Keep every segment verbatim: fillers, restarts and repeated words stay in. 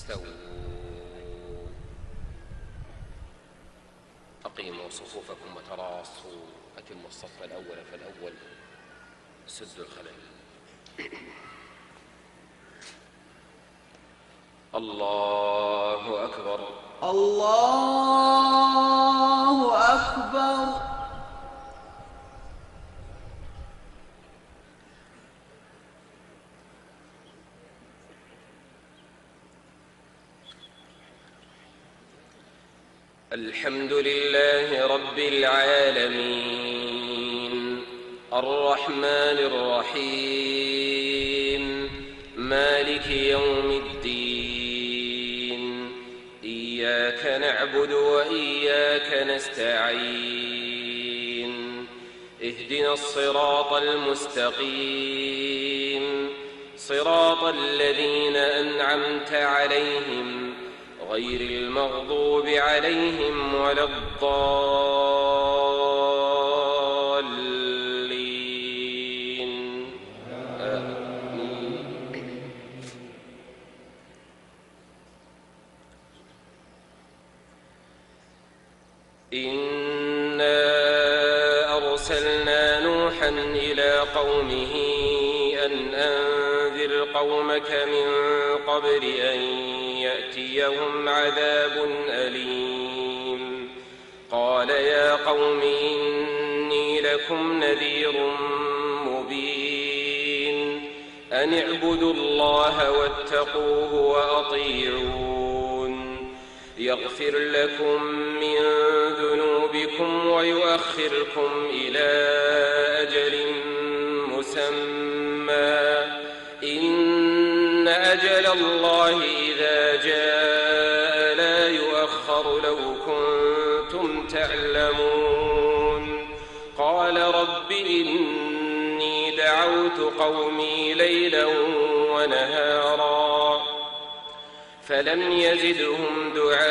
استووا. أقيموا صفوفكم وتراصوا. أتموا الصف الأول فالأول. سدوا الخلل. الله أكبر. الله أكبر. الحمد لله رب العالمين الرحمن الرحيم مالك يوم الدين. إياك نعبد وإياك نستعين. اهدنا الصراط المستقيم صراط الذين أنعمت عليهم غير المغضوب عليهم ولا الضالين. آمين. إنا أرسلنا نوحا إلى قومه أن أنذر قومك من قبل أن يأتيهم عذاب أليم. قال يا قوم إني لكم نذير مبين. أن اعبدوا الله واتقوه وأطيعون. يغفر لكم من ذنوبكم ويؤخركم إلى أجل مسمى. إن أجل الله إذا جاء لا يؤخر لو كنتم تعلمون. قال رب إني دعوت قومي ليلا ونهارا فلم يزدهم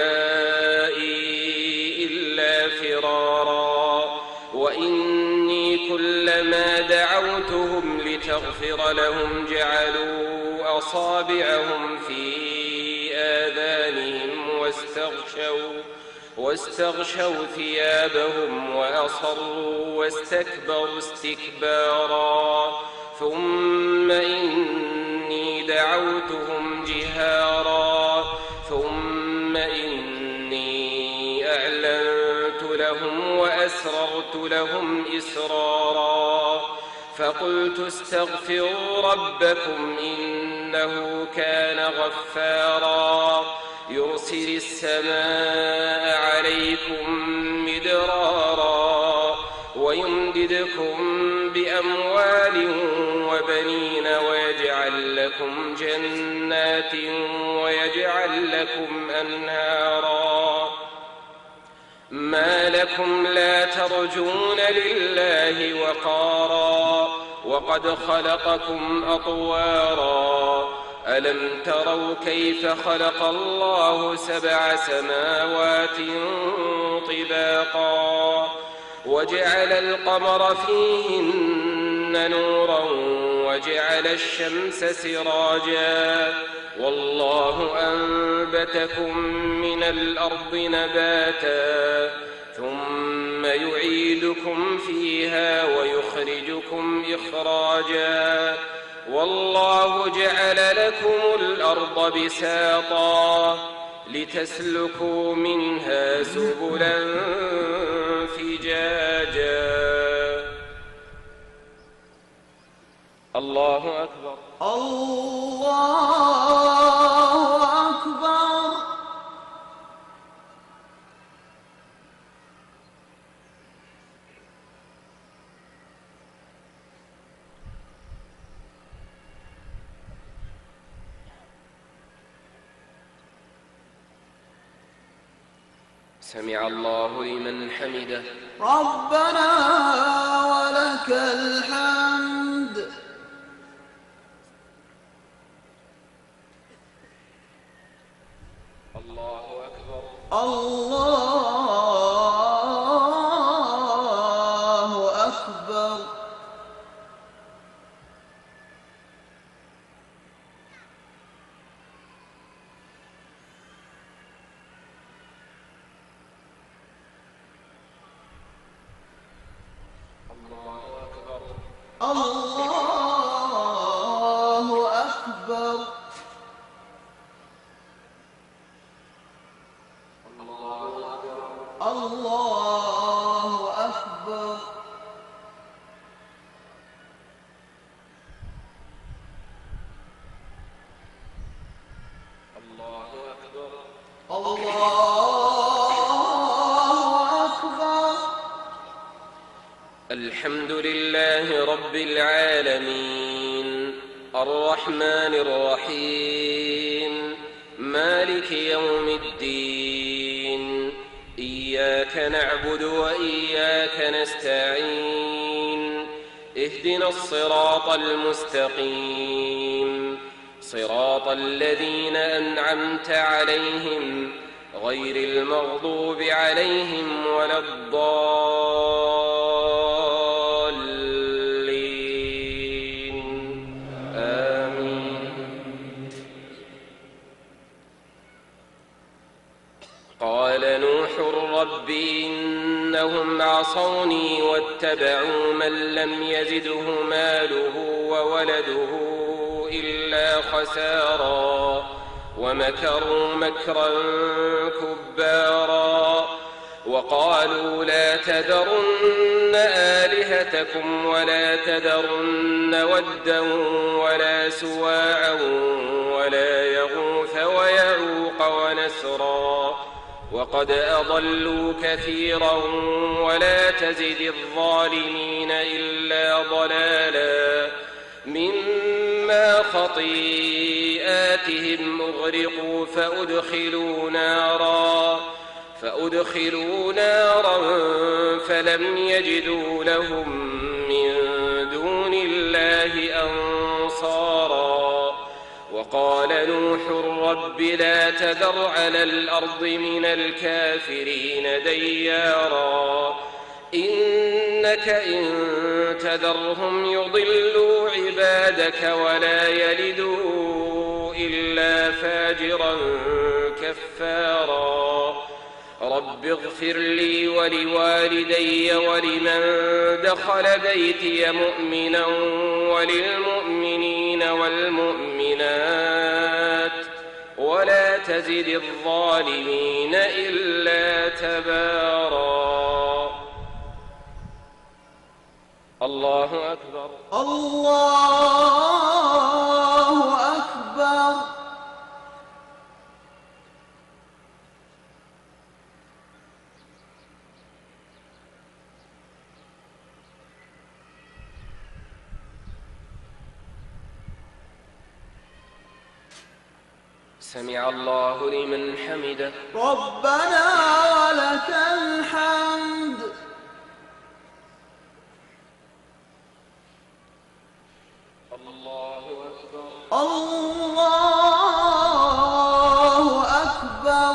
دعائي إلا فرارا. وإني كلما دعوتهم لتغفر لهم جعلوا أصابعهم في آذانهم واستغشوا واستغشوا ثيابهم وأصروا واستكبروا استكبارا. ثم إني دعوتهم جهارا ثم إني أعلنت لهم وأسررت لهم إسرارا. فقلت استغفروا ربكم إنه كان غفارا. يرسل السماء عليكم مدرارا ويمددكم بأموال وبنين ويجعل لكم جنات ويجعل لكم أنهارا. ما لكم لا ترجون لله وقارا وقد خلقكم أطوارا. ألم تروا كيف خلق الله سبع سماوات طباقا وجعل القمر فيهن نورا وجعل الشمس سراجا. والله أنبتكم من الأرض نباتا ثم يعيدكم فيها ويخرجكم إخراجا. والله جعل لكم الأرض بساطا لتسلكوا منها سبلا فجاجا. الله أكبر. الله أكبر. سمع الله لمن حمده. ربنا ولك الحمد. الله أكبر. الله أكبر. الله أكبر. الله أكبر. الله أكبر. الله أكبر. الحمد لله رب العالمين الرحمن الرحيم مالك يوم الدين إياك نعبد وإياك نستعين اهدنا الصراط المستقيم صراط الذين أنعمت عليهم غير المغضوب عليهم ولا الضالين آمين. قال نوح رب إنهم عصوني واتبعوا من لم يزده ماله وولده إلا خسارا ومكروا مكرا كبارا وقالوا لا تذرن آلهتكم ولا تذرن ودا ولا سواعا ولا يغوث ويعوق ونسرا وقد أضلوا كثيرا ولا تزد الظالمين إلا ضلالا مما خطيئاتهم أغرقوا فأدخلوا نارا فأدخلوا نارا فلم يجدوا لهم من دون الله أنصارا وقال نوح رب لا تذر على الأرض من الكافرين ديارا إنك إن تذرهم يضلوا عبادك ولا يلدوا إلا فاجرا كفارا رب اغفر لي ولوالدي ولمن دخل بيتي مؤمنا وللمؤمنين والمؤمنات ولا تزد الظالمين إلا تبارا. الله أكبر. الله أكبر. سمع الله لمن حمده. ربنا ولك الحمد. الله أكبر. الله أكبر.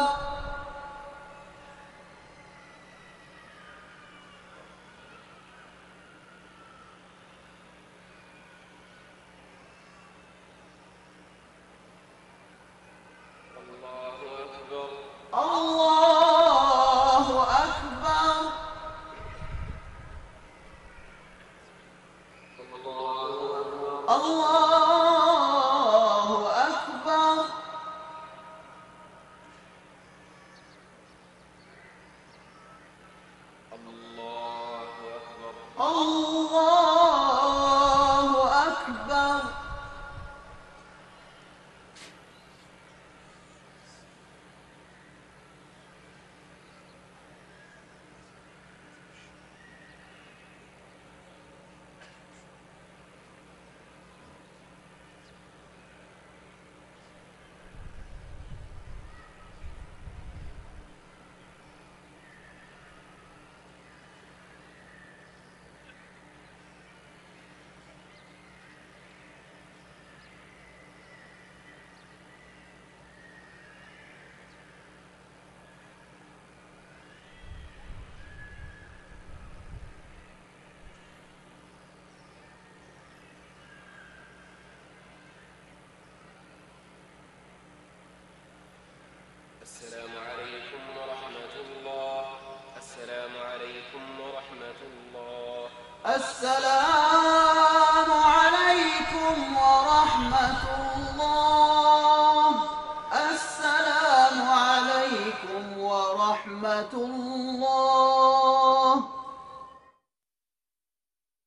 الله أكبر. الله أكبر. الله أكبر. السلام عليكم ورحمة الله. السلام عليكم ورحمة الله. السلام ورحمة الله